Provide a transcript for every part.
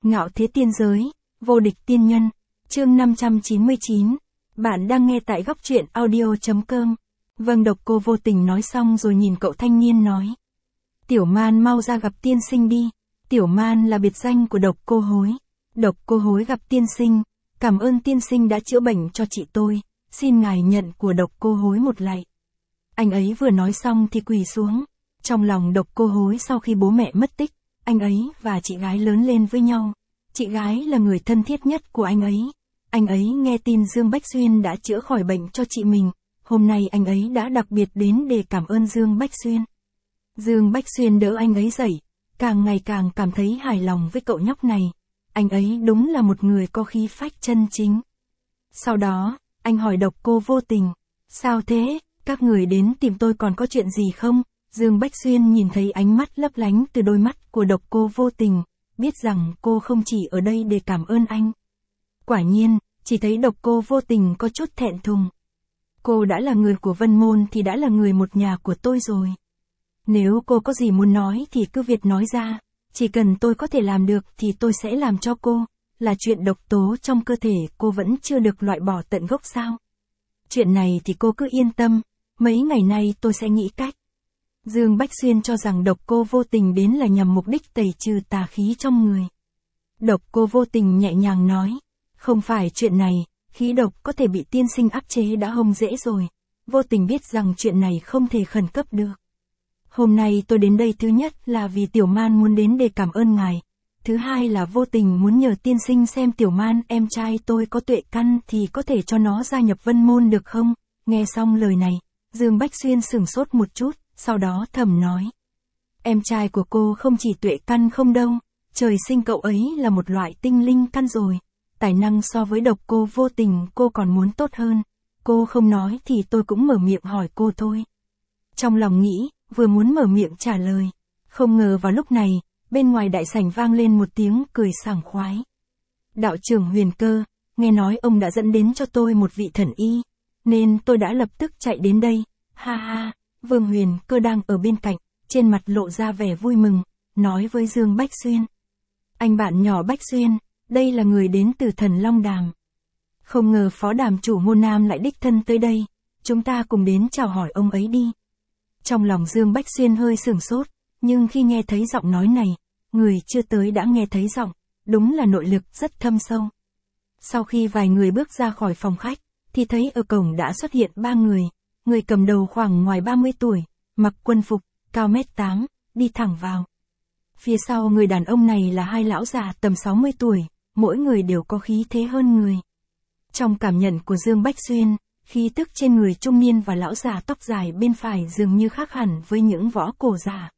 Ngạo thế tiên giới, vô địch tiên nhân, chương 599. Bạn đang nghe tại góc truyện audio.com. Vâng, Độc Cô vô tình nói xong rồi nhìn cậu thanh niên nói. Tiểu Man mau ra gặp tiên sinh đi. Tiểu Man là biệt danh của Độc Cô Hối. Độc Cô Hối gặp tiên sinh, cảm ơn tiên sinh đã chữa bệnh cho chị tôi, xin ngài nhận của Độc Cô Hối một lạy. Anh ấy vừa nói xong thì quỳ xuống. Trong lòng Độc Cô Hối sau khi bố mẹ mất tích, anh ấy và chị gái lớn lên với nhau. Chị gái là người thân thiết nhất của anh ấy. Anh ấy nghe tin Dương Bách Xuyên đã chữa khỏi bệnh cho chị mình. Hôm nay anh ấy đã đặc biệt đến để cảm ơn Dương Bách Xuyên. Dương Bách Xuyên đỡ anh ấy dậy, càng ngày càng cảm thấy hài lòng với cậu nhóc này. Anh ấy đúng là một người có khí phách chân chính. Sau đó, anh hỏi Độc Cô vô tình. Sao thế, các người đến tìm tôi còn có chuyện gì không? Dương Bách Xuyên nhìn thấy ánh mắt lấp lánh từ đôi mắt của Độc Cô vô tình, biết rằng cô không chỉ ở đây để cảm ơn anh. Quả nhiên, chỉ thấy Độc Cô vô tình có chút thẹn thùng. Cô đã là người của Vân Môn thì đã là người một nhà của tôi rồi. Nếu cô có gì muốn nói thì cứ việc nói ra, chỉ cần tôi có thể làm được thì tôi sẽ làm cho cô. Là chuyện độc tố trong cơ thể cô vẫn chưa được loại bỏ tận gốc sao? Chuyện này thì cô cứ yên tâm, mấy ngày nay tôi sẽ nghĩ cách. Dương Bách Xuyên cho rằng Độc Cô vô tình đến là nhằm mục đích tẩy trừ tà khí trong người. Độc Cô vô tình nhẹ nhàng nói, không phải chuyện này, khí độc có thể bị tiên sinh áp chế đã không dễ rồi. Vô tình biết rằng chuyện này không thể khẩn cấp được. Hôm nay tôi đến đây thứ nhất là vì Tiểu Man muốn đến để cảm ơn ngài. Thứ hai là vô tình muốn nhờ tiên sinh xem Tiểu Man em trai tôi có tuệ căn thì có thể cho nó gia nhập Vân Môn được không? Nghe xong lời này, Dương Bách Xuyên sửng sốt một chút, sau đó thầm nói. Em trai của cô không chỉ tuệ căn không đâu, trời sinh cậu ấy là một loại tinh linh căn rồi. Tài năng so với Độc Cô vô tình cô còn muốn tốt hơn. Cô không nói thì tôi cũng mở miệng hỏi cô thôi. Trong lòng nghĩ, vừa muốn mở miệng trả lời. Không ngờ vào lúc này, bên ngoài đại sảnh vang lên một tiếng cười sảng khoái. Đạo trưởng Huyền Cơ, nghe nói ông đã dẫn đến cho tôi một vị thần y, nên tôi đã lập tức chạy đến đây. Ha ha, Vương Huyền Cơ đang ở bên cạnh, trên mặt lộ ra vẻ vui mừng, nói với Dương Bách Xuyên. Anh bạn nhỏ Bách Xuyên, đây là người đến từ Thần Long Đàm. Không ngờ phó đàm chủ Môn Nam lại đích thân tới đây, chúng ta cùng đến chào hỏi ông ấy đi. Trong lòng Dương Bách Xuyên hơi sửng sốt, nhưng khi nghe thấy giọng nói này, người chưa tới đã nghe thấy giọng, đúng là nội lực rất thâm sâu. Sau khi vài người bước ra khỏi phòng khách, thì thấy ở cổng đã xuất hiện ba người, người cầm đầu khoảng ngoài 30 tuổi, mặc quân phục, cao 1m8, đi thẳng vào. Phía sau người đàn ông này là hai lão già tầm 60 tuổi, mỗi người đều có khí thế hơn người. Trong cảm nhận của Dương Bách Xuyên, khí tức trên người trung niên và lão già tóc dài bên phải dường như khác hẳn với những võ cổ già.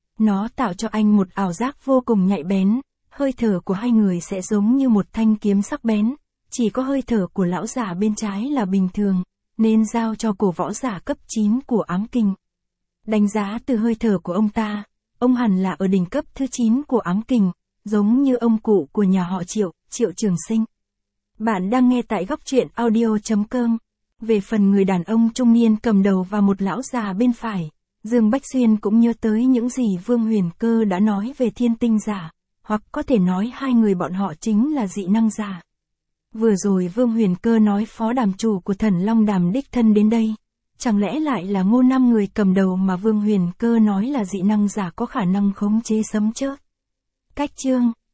Nó tạo cho anh một ảo giác vô cùng nhạy bén, hơi thở của hai người sẽ giống như một thanh kiếm sắc bén, chỉ có hơi thở của lão già bên trái là bình thường, nên giao cho cổ võ giả cấp 9 của ám kinh. Đánh giá từ hơi thở của ông ta, ông hẳn là ở đỉnh cấp thứ 9 của ám kình, giống như ông cụ của nhà họ Triệu, Triệu Trường Sinh. Bạn đang nghe tại góc truyện audio.com. Về phần người đàn ông trung niên cầm đầu và một lão già bên phải, Dương Bách Xuyên cũng nhớ tới những gì Vương Huyền Cơ đã nói về thiên tinh giả, hoặc có thể nói hai người bọn họ chính là dị năng giả. Vừa rồi Vương Huyền Cơ nói phó đàm chủ của Thần Long Đàm đích thân đến đây. Chẳng lẽ lại là Ngô Năm người cầm đầu mà Vương Huyền Cơ nói là dị năng giả có khả năng khống chế sấm chớp? Cách chương